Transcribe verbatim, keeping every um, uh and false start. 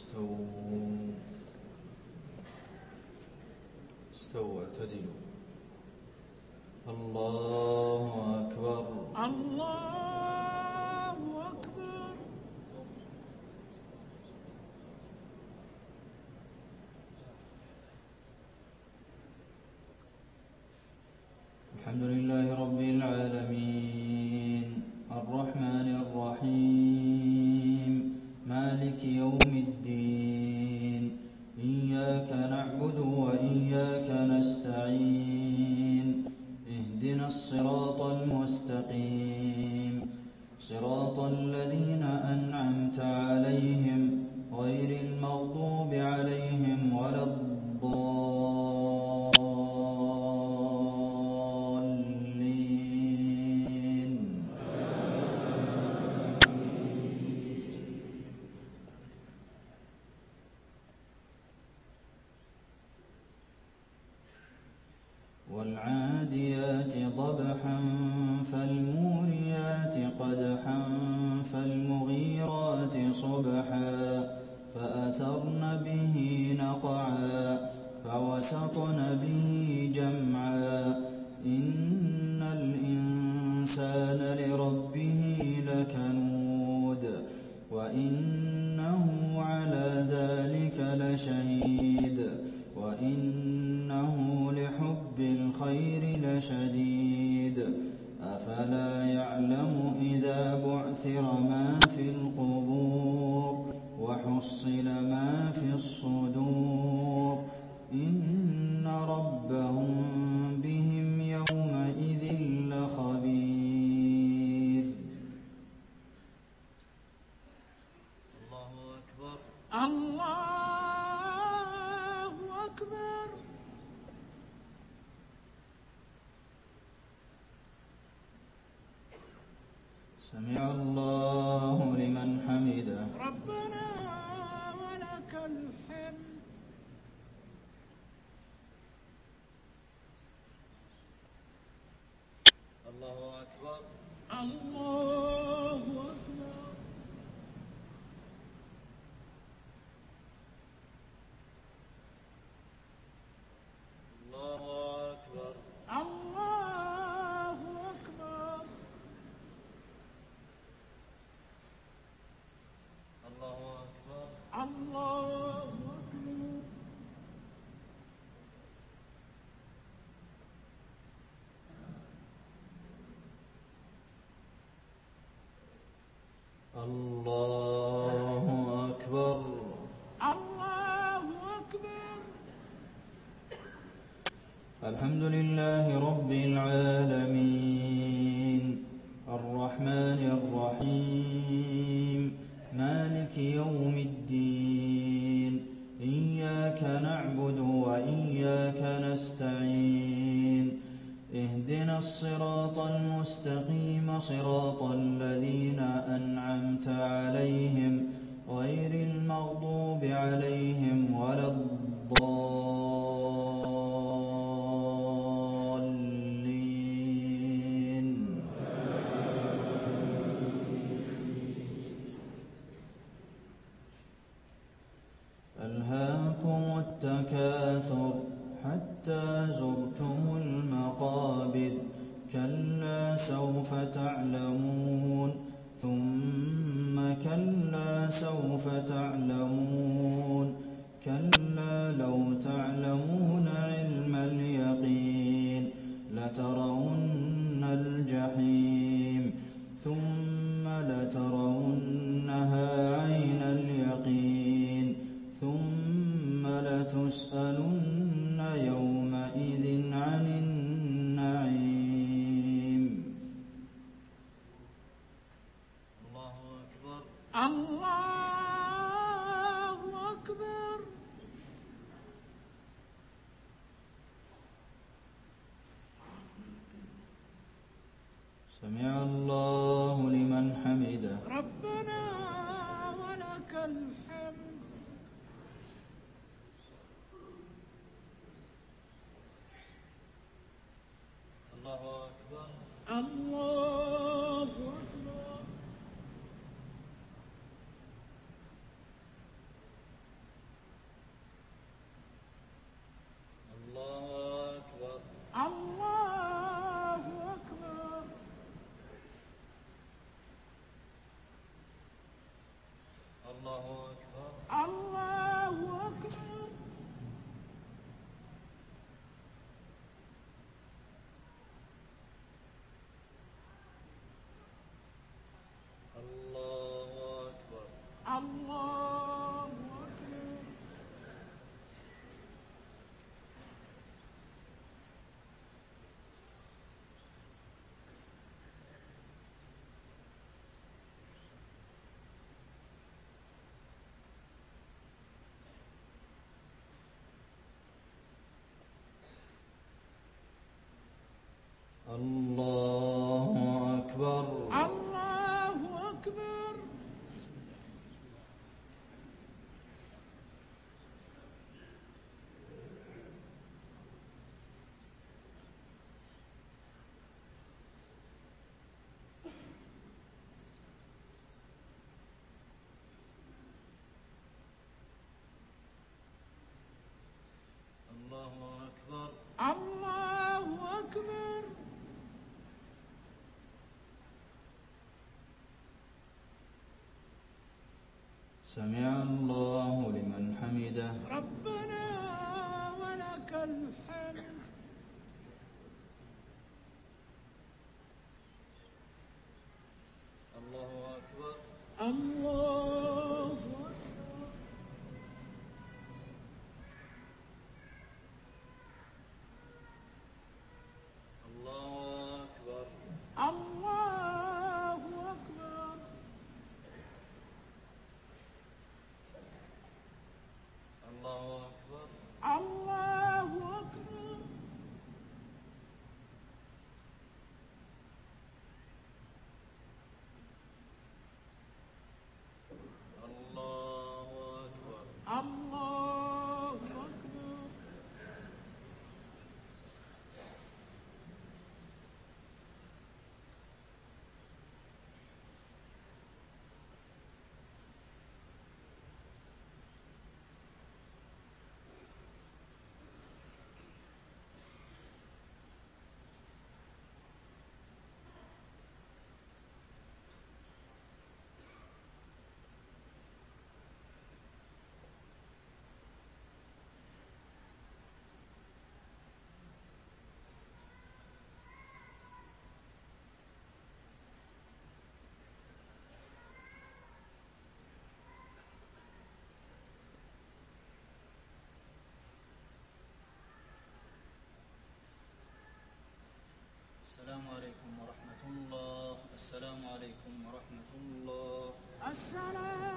استووا استووا اعتدلوا. الله أكبر. الله أكبر. الحمد لله رب العالمين الرحمن الرحيم مالك يوم الدين إياك نعبد وإياك نستعين اهدنا الصراط المستقيم صراط الذين أنعمت عليهم غير المغضوب عليهم ولا الضالين. والعاديات ضبحا فالموريات قدحا فالمغيرات صبحا فأثرن به نقعا فوسطن به جمعا إن الإنسان لربه لكنود وإنه على ذلك لشهيد وإنه لحب الخير لشديد أفلا يعلم إذا بعثر ما في القبور وحصل ما في الصدور إن ربهم بهم يومئذ لخبير. الله أكبر. الله أكبر. سمع الله لمن حمده. ربنا ولك الحمد. الله أكبر. الله أكبر. الله أكبر. الله أكبر. الله أكبر. الله أكبر. الله أكبر. الله أكبر. الحمد لله رب العالمين الرحمن الرحيم مالك يوم الدين إياك نعبد وإياك نستعين اهدنا الصراط المستقيم صراط الذين أنعمت عليهم غير المغضوب عليهم ولا الضالين. ألهاكم التكاثر حتى زرتم المقابر كلا سوف تعلمون ثم كلا سوف تعلمون كلا لو تعلمون علم اليقين لترون الجحيم ثم لترونها عين اليقين ثم لتسألن يومئذ عن النعيم. الله أكبر. الله أكبر. سمع الله لمن حمده. ربنا ولك الحمد. الله أكبر. الله أكبر. الله أكبر الله أكبر الله أكبر الله أكبر الله أكبر الله أكبر الله أكبر الله أكبر سمع الله لمن حمده ربنا ولك الحمد الله أكبر الله أكبر الله أكبر الله أكبر الله أكبر الله أكبر الله أكبر الله أكبر السلام عليكم ورحمة الله السلام عليكم ورحمة الله السلام